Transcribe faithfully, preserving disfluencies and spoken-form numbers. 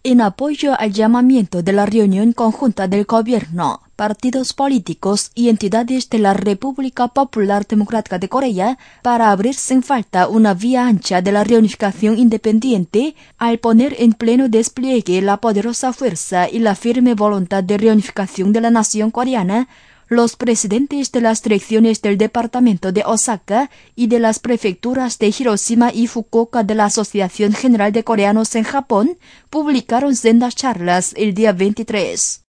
En apoyo al llamamiento de la reunión conjunta del gobierno, partidos políticos y entidades de la República Popular Democrática de Corea para abrir sin falta una vía ancha de la reunificación independiente, al poner en pleno despliegue la poderosa fuerza y la firme voluntad de reunificación de la nación coreana, los presidentes de las direcciones del departamento de Osaka y de las prefecturas de Hiroshima y Fukuoka de la Asociación General de Coreanos en Japón publicaron sendas charlas el día veintitrés.